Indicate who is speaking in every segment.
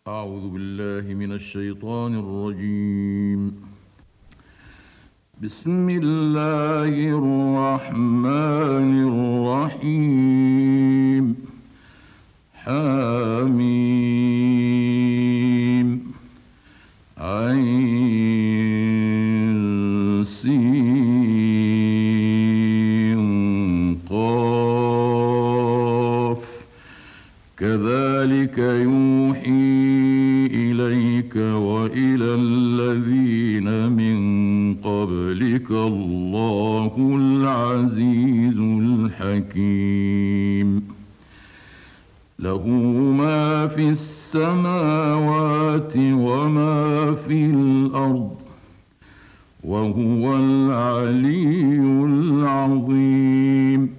Speaker 1: أعوذ بالله من الشيطان الرجيم. بسم الله الرحمن الرحيم. حميم عين سين قاف كذلك يوحي إليك وإلى الذين من قبلك الله العزيز الحكيم. له ما في السماوات وما في الأرض وهو العلي العظيم.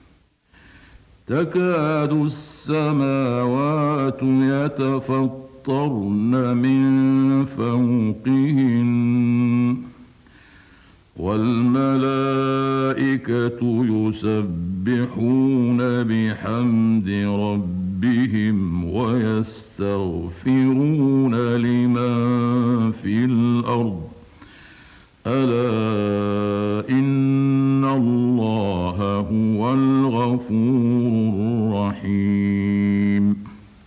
Speaker 1: تكاد السماوات يتفطرن من فوقهن والملائكة يسبحون بحمد ربهم ويستغفرون لمن في الأرض ألا إن الله هو الغفور الرحيم.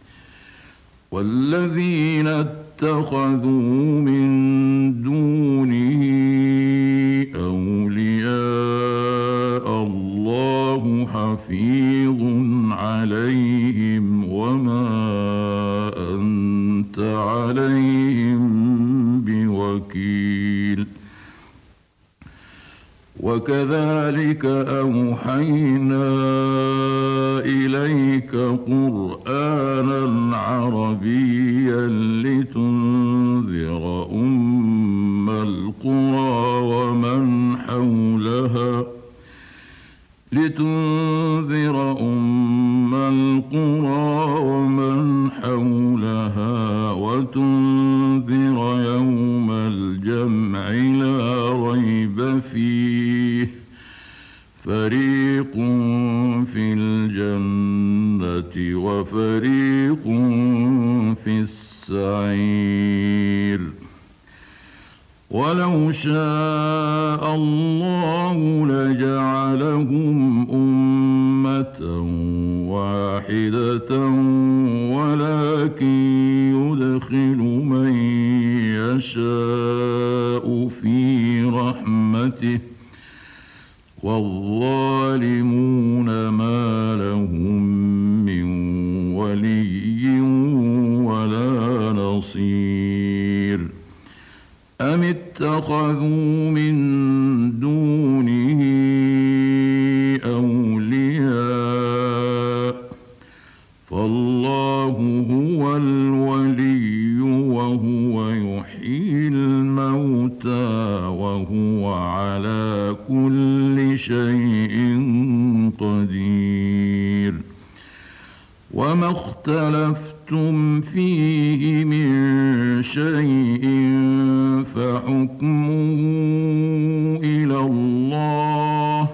Speaker 1: والذين اتخذوا من دونه أولياء الله حفيظ عليهم وما أنت عليهم بوكيل. وكذلك أوحينا إليك قرآنا عربيا لتنذر أم القرى ومن حولها وتنذر يوم الجمع لا ريب فيه فريق في الجنة وفريق في السعير. ولو شاء الله لجعلهم أمة واحدة ولكن يدخل من يشاء في رحمته والظالمون ما لهم من ولي ولا نصير. أم اتخذوا من دونه أولياء فالله هو الولي وهو يحيي الموتى وهو على كل شيء قدير. وما اختلفتم فيه من شيء فحكمه إلى الله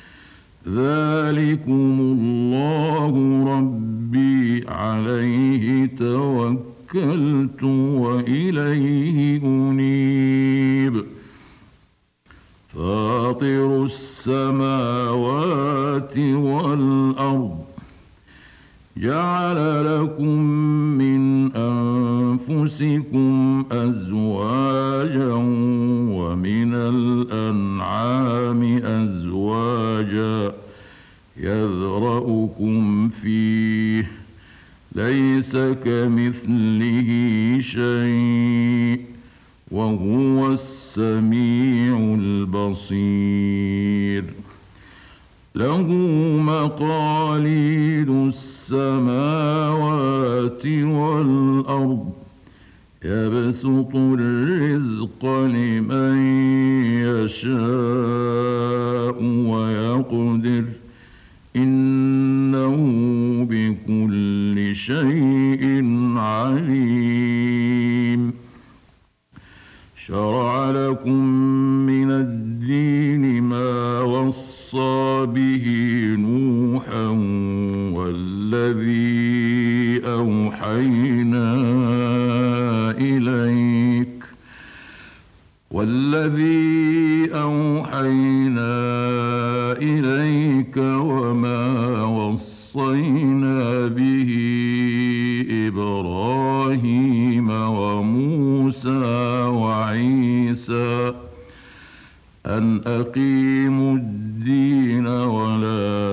Speaker 1: ذلكم الله ربي عليه توكلت وإليه أنيب. فاطر السماوات والأرض جعل لكم من أنفسكم أزواجا ومن الأنعام أزواجا يذرأكم فيه ليس كمثله شيء وهو السميع البصير. له مقاليد السماوات والأرض يبسط الرزق لمن يشاء ويقدر إنه بكل شيء عليم. شرع لكم من الدين ما وصى به نوحا والذي أوحينا إبراهيم وموسى وعيسى أن أقيموا الدين ولا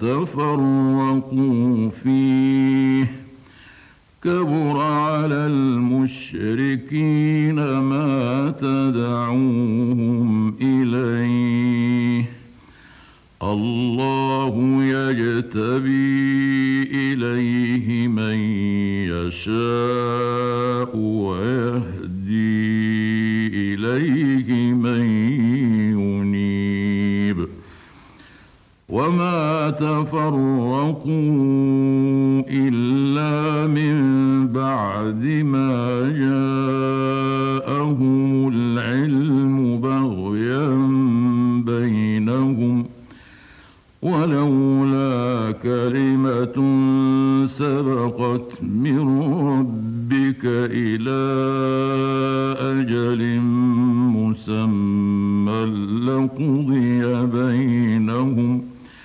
Speaker 1: تتفرقوا فيه كبر على المشركين ما تدعوهم إليه الله يجتبي إليه من يشاء ويهدي إليه من ينيب وما تفرقوا إلا من بعد ما جاءهم العلم بغيا بينهم ولولا كلمة سبقت من ربك إلى أجل مسمى لقضي بينهم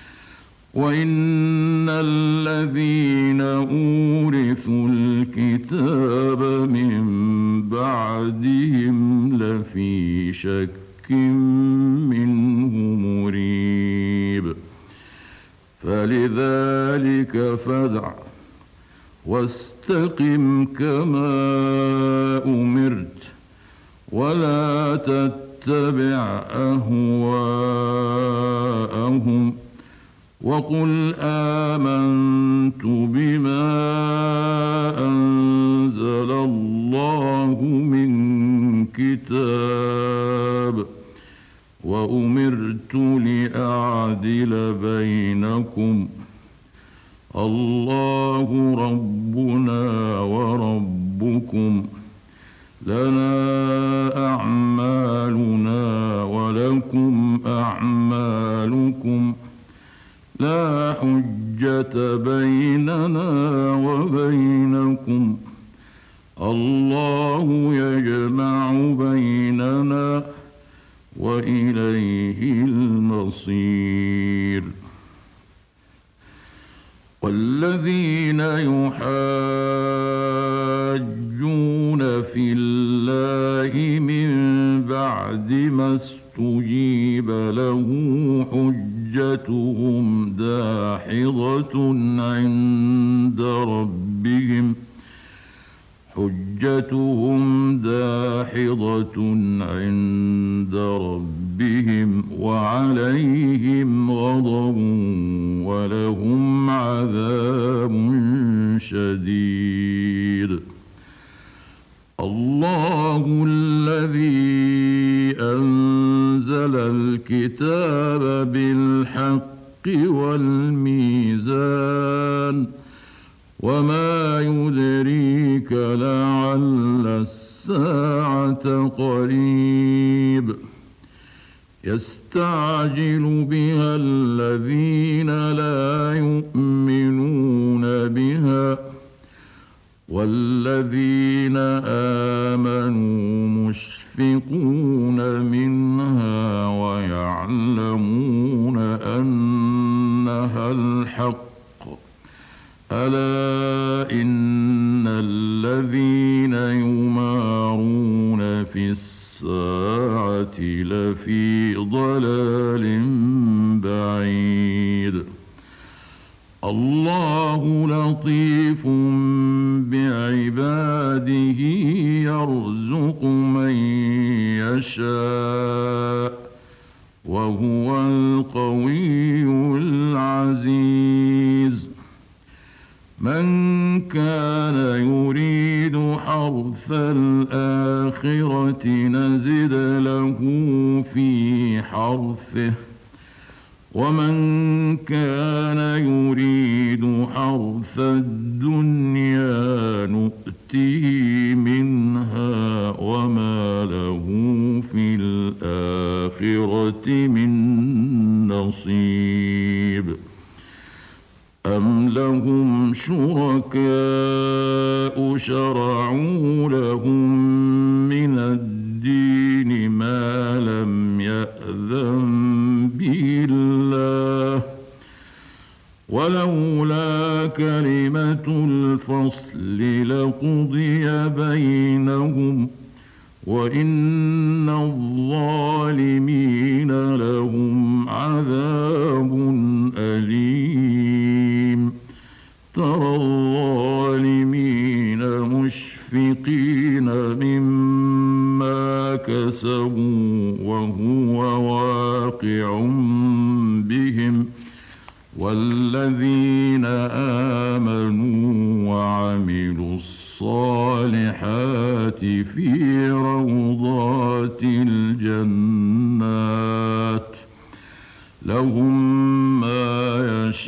Speaker 1: وإن الذين أورثوا الكتاب من بعدهم لفي شك منه مريب فلذلك فادع واستقم كما أمرت ولا تتبع أهواءهم وقل آمنت بما أنزل الله من كتاب وأمرت لأعدل بينكم الله ربنا وربكم لنا أعمالنا ولكم أعمالكم لا حجة بيننا وبينكم الله يجمع بيننا وإليه المصير والذين يحاجون في الله من بعد ما استجيب له حجتهم داحضة عند ربهم وعليهم غضب ولهم عذاب شديد الله الذي أنزل الكتاب بالحق والميزان وما يدريك لعل الساعة قريب يستعجل بها الذين لا يؤمنون بها والذين آمنوا مشفقون منها ويعلمون أنها الحق ألا إن الذين يمارون في الساعة لفي ضلال بعيد الله لطيف بعباده يرزق من يشاء وهو القوي العزيز من كان يريد حرث الآخرة نزد له في حرثه ومن كان يريد حرث الدنيا نؤته منها وما له في الآخرة من نصيب أم لهم شركاء شرعوا لهم من الدين ما لم يأذن به الله ولولا كلمة الفصل لقضي بينهم وإن الظالمين لهم عذاب أليم ترى الظالمين مشفقين مما كسبوا وهو واقع بهم والذين آمنوا وعملوا الصالحات في روضات الجنات لهم ما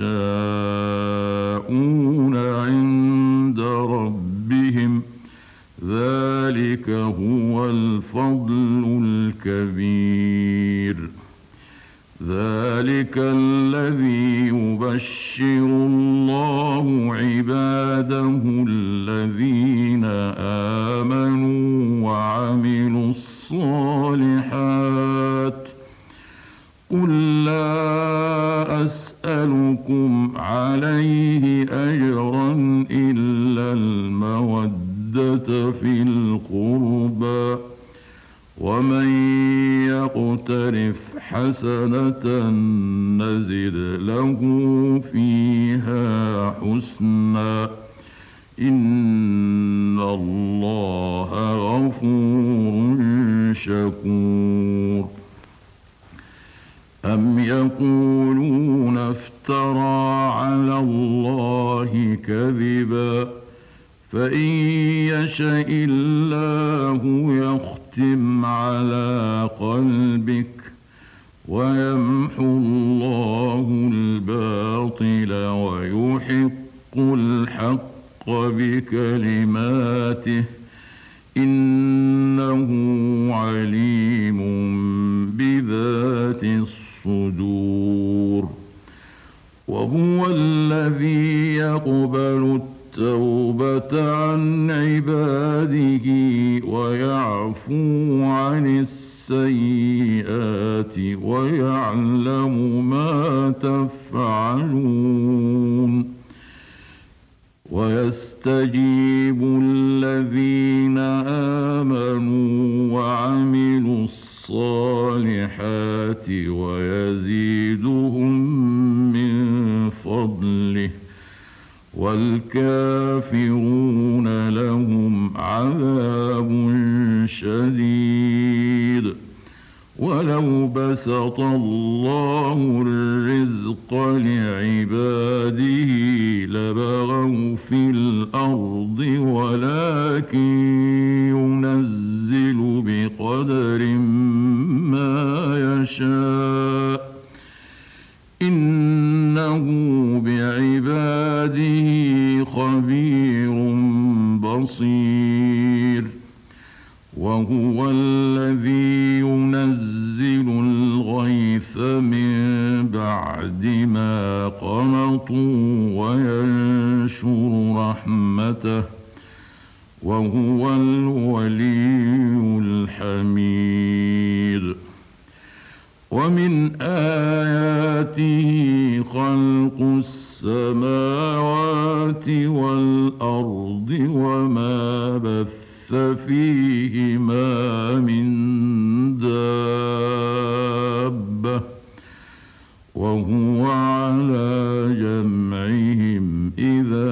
Speaker 1: يشاءون عند ربهم ذلك هو الفضل الكبير ذلك الذي يبشر الله عباده الذين آمنوا وعملوا الصالحات قل لا أسألكم عليه أجرا إلا المودة في القربى ومن يقترف حسنة نزد له فيها حسنا إن الله غفور شكور أم يقولون افترى على الله كذبا فإن يشأ الله يختم على قلبك ويمحو الله الباطل ويحق الحق بكلماته إنه عليم بذات الصدور وهو الذي يقبل التوبة عن عباده ويعفو عن السيئات ويعلم ما تفعلون ويستجيب الذين آمنوا وعملوا الصالحات ويزيدهم من فضله والكافرون لهم عذاب شديد ولو بسط الله الرزق لعباده لبغوا في الأرض ولكن ينزل بقدر ما يشاء إنه بعباده خبير بصير وهو الذي ينزل الغيث من بعد ما قنطوا وينشر رحمته وهو الولي الحميد ومن آياته خلق السماوات والأرض وما بث فيهما من دابة وهو على جمعهم إذا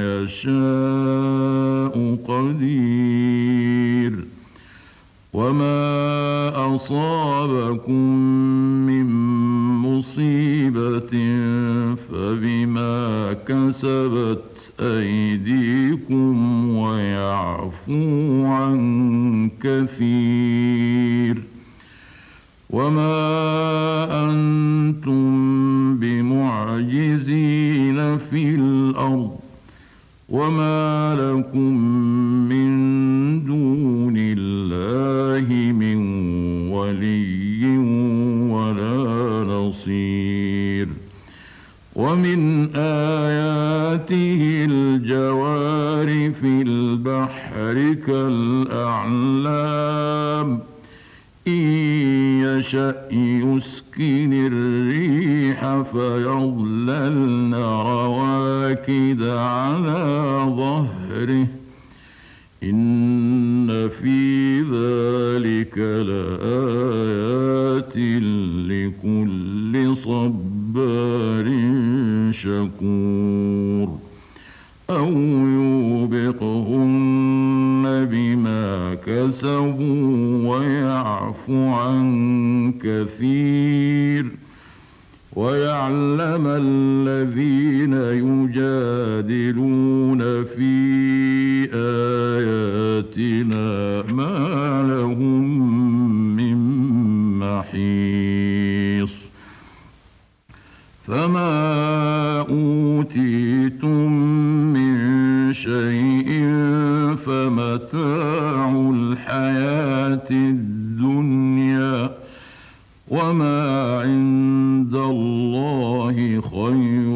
Speaker 1: يشاء قدير وما أصابكم من مصيبة فبما كسبت أيديكم ويعفو عن كثير وما أنتم بمعجزين في الأرض وما لكم من دون الله من ولي ولا نصير ومن آياته الجوار في البحر كالأعلام إن يشأ يسكن الريح فيظللن رواكد على ظهره إن في ذلك لآيات لكل صبار شكور أو يوبقهن بما كسبوا ويعفو عن كثير ويعلم الذين يجادلون في آياتنا ما لهم من محيص فما أوتيتم من شيء فمتاع الحياة الدنيا وما عند الله خير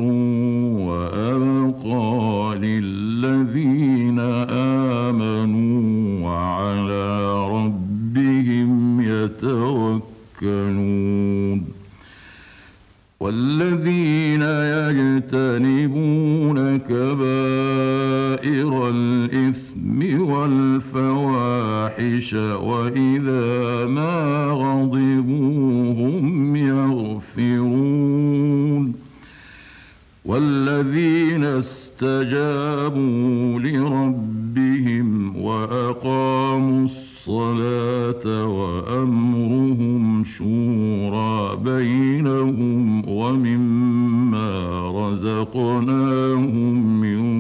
Speaker 1: وأبقى للذين آمنوا وعلى ربهم يتوكلون والذين يجتنبون كبائر الإثم والفواحش وإذا ما غضبوا هم يغفرون والذين استجابوا لربهم وأقاموا الصلاة وأمرهم شورى بينهم ومما رزقناهم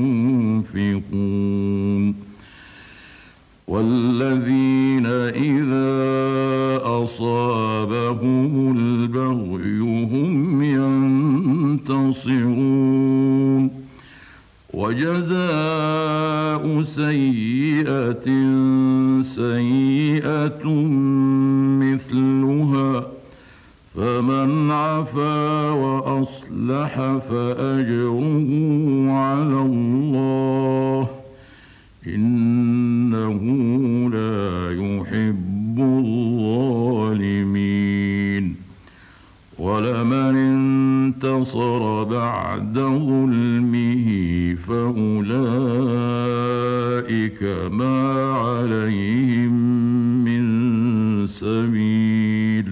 Speaker 1: ينفقون والذين إذا أصابهم البغي هم ينتصرون وجزاء سيئة سيئة مثلها فمن عفا وأصلح فأجره على الله إنه لا يحب الظالمين ولمن انتصر بعد ظلمه فأولئك ما عليهم من سبيل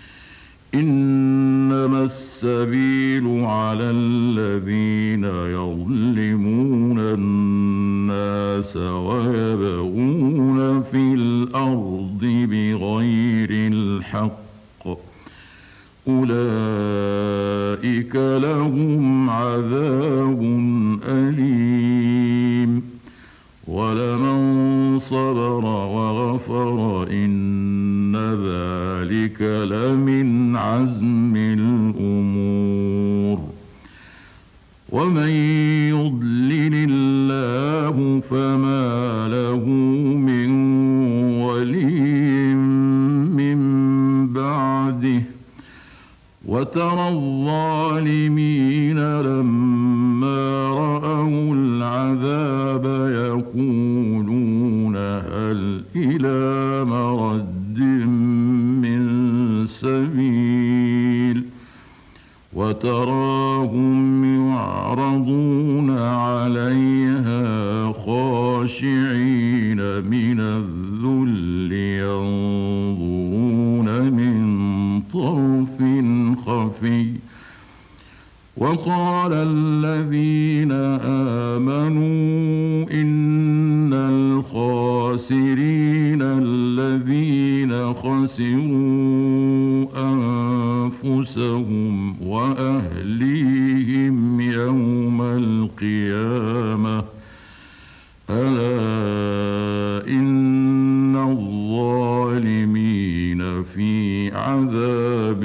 Speaker 1: إنما السبيل على الذين يظلمون الناس ويبغون في الأرض بغير الحق أولئك لهم عذاب أليم ولمن صبر وغفر إن ذلك لمن عزم الأمور ومن يضلل الله فما له من ولي من بعده وترى الظالمين لما رأوا العذاب يقولون هل إلى مرد من سبيل وتراهم يعرضون عليها خاشعين من الذل ينظرون من طرف خفي وقال الذين آمنوا إن الخاسرين الذين خسروا أنفسهم وأهليهم يوم القيامة ألا إن الظالمين في عذاب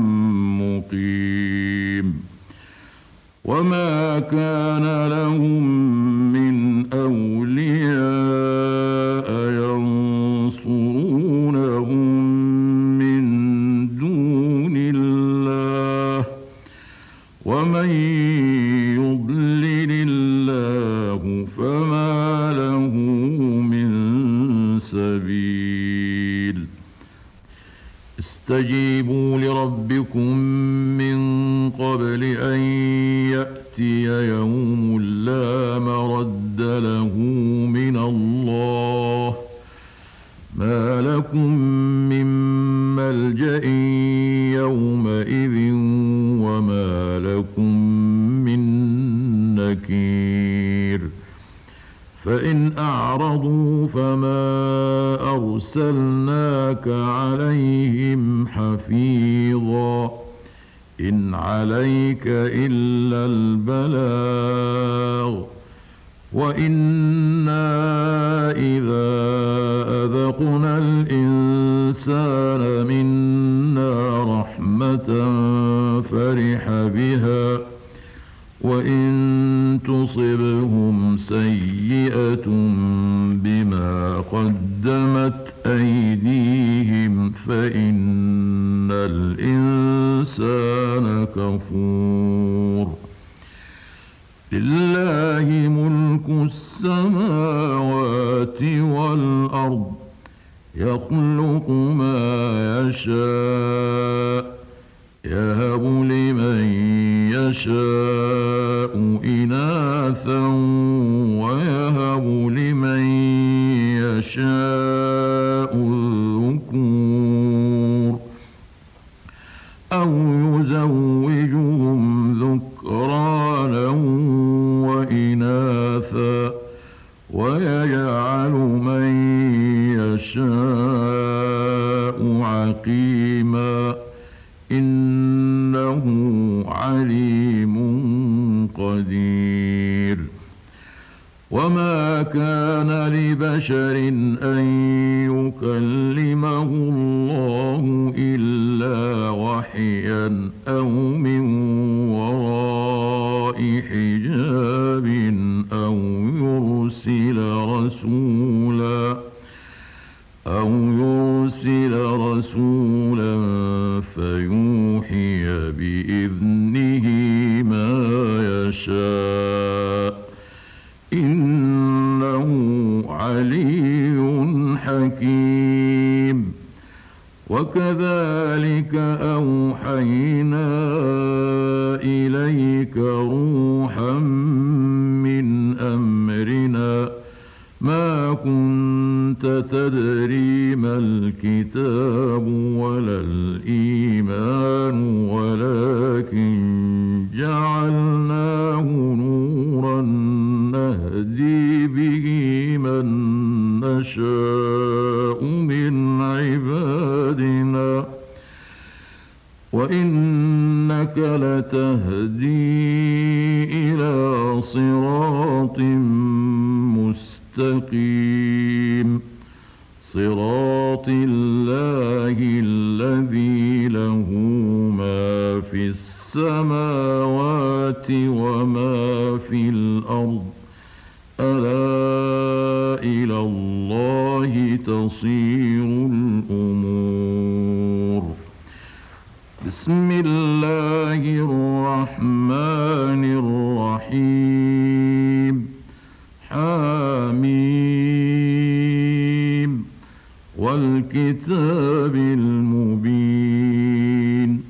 Speaker 1: مقيم وما كان لهم من أولياء ينصرونهم استجيبوا لربكم من قبل أن يأتي يوم لا مرد له من الله ما لكم من ملجأ يومئذ وما لكم من نكير فإن أعرضوا فما أرسلناك عليهم حفيظا إن عليك إلا البلاغ وإنا إذا أذقنا الإنسان منا رحمة فرح بها وإن تصبهم سيئة بما قدمت أيديهم فإن الإنسان كفور لله ملك السماوات والأرض يخلق ما يشاء يهب لمن يشاء إناثا ويهب لمن يشاء الذكور أو يزوجهم ذكرانا وإناثا ويجعل من يشاء عقيما إنه عليم قدير وما كان لبشر أن يكلمه الله إلا وحيا أو من وراء حجاب أو يرسل رسولا فيوحي بإذنه ما يشاء إنه علي حكيم وكذلك أوحينا إليك روحا من أمرنا ما كنت تدري ما الكتاب ولا الإيمان ولكن جعلناه نورا نهدي به من نشاء من عبادنا وإنك لتهدي إلى صراط مستقيم صراط الله الذي له ما في السماوات وما في الأرض ألا إلى الله تصير الأمور بسم الله الرحمن الرحيم حميم والكتاب المبين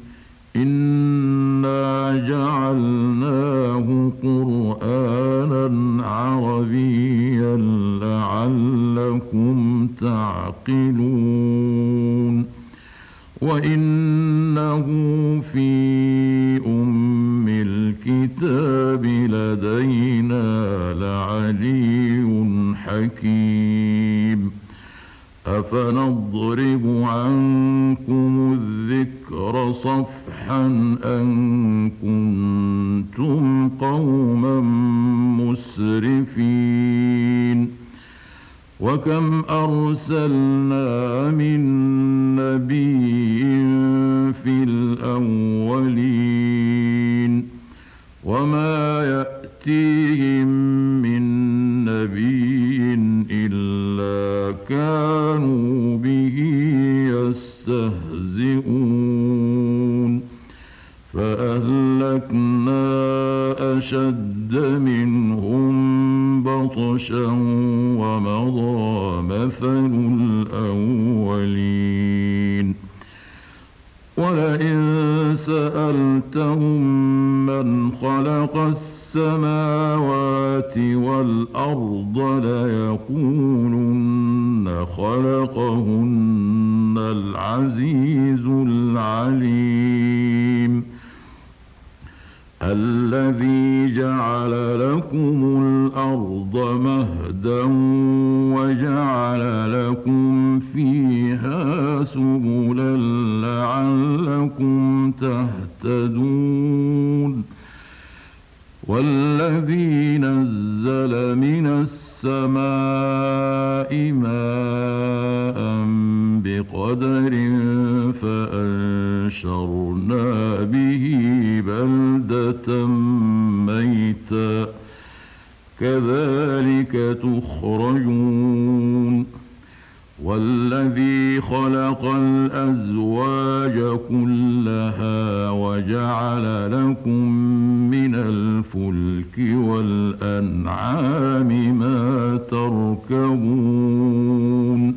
Speaker 1: إنا جعلناه قرآنا عربيا لعلكم تعقلون وإنه في أم الكتاب لدينا لعلي حكيم أفنضرب عنكم الذكر صفحا أن كنتم قوما مسرفين وكم أرسلنا من نبي في الأولين وما يأتيهم من نبي إلا كانوا به يستهزئون فأهلكنا أشد منهم بطشا ومضى مثل الأولين ولئن سألتهم من خلق السماوات والأرض ليقولن خلقهن العزيز العليم الذي جعل لكم الأرض مهدا وجعل لكم فيها سبلا لعلكم تهتدون والذي نزل من السماء ماء بقدر فأنشرنا به بلدة ميتا كذلك تخرجون والذي خلق الأزواج كلها وجعل لكم من الفلك والأنعام ما تركبون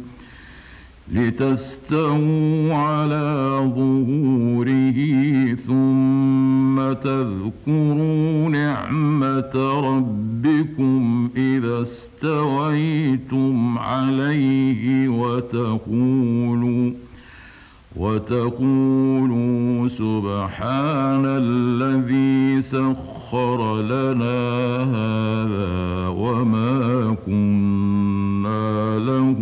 Speaker 1: لتستووا على ظهوره ثم تذكروا نعمة ربكم إذا استويتم عليه وتقولوا سبحان الذي سخر لنا هذا وما كنا له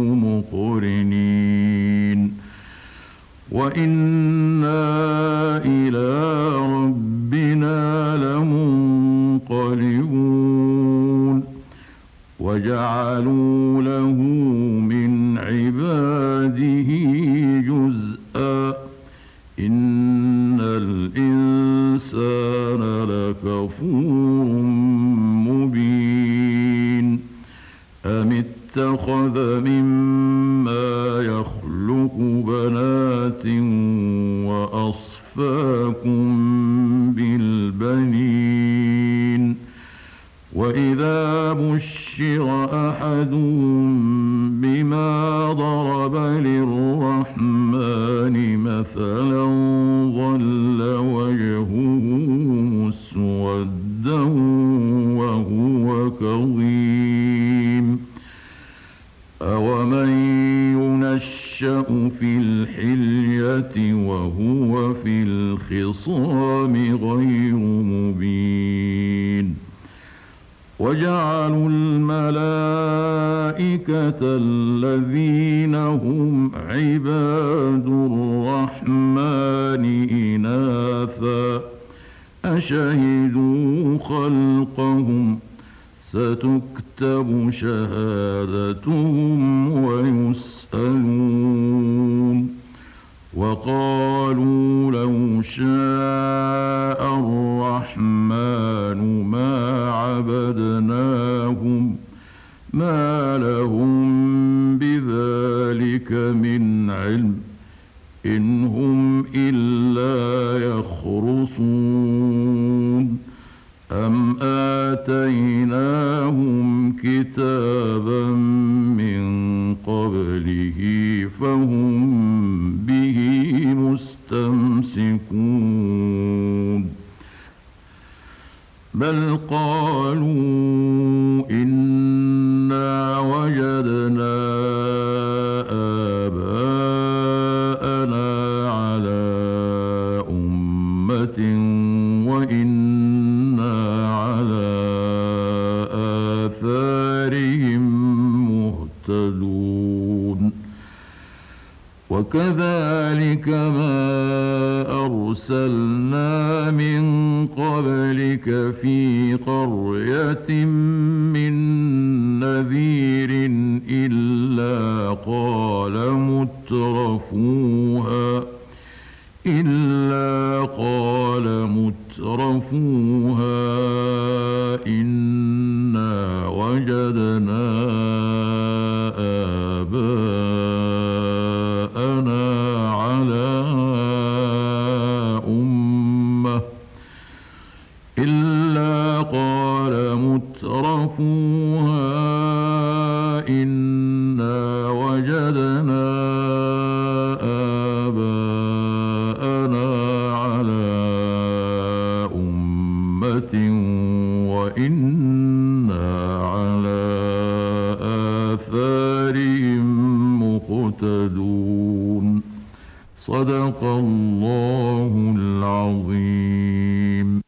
Speaker 1: مقرنين وإنا إلى ربنا لمنقلبون وجعلوا له من عباده جزءا إن الإنسان لكفور مبين أم اتخذ مما يخلق بنات وأصفاكم بالبنين وإذا بشر أحدهم بما ضرب للرحمن مثلا ظل وجهه مسودا وهو كظيم أومن ينشأ في الحلية وهو في الخصام غير مبين وجعلوا الملائكة الذين هم عباد الرحمن إناثا أشهدوا خلقهم ستكتب شهادتهم ويسألون وقالوا لو شاء الرحمن ما عبدناهم ما لهم بذلك من علم إن هم إلا يخرصون أم آتيناهم كتابا من قبله فهم به مستمسكون بل قالوا إنا وجدنا آباءنا على أمة وإنا على آثارهم مهتدون وكذلك ما أرسلنا من قبلك في قرية من نذير إلا قال مترفوها إنا وجدنا آباءنا على أمة إلا قال مترفوها إنا وجدنا آباءنا صدق الله العظيم.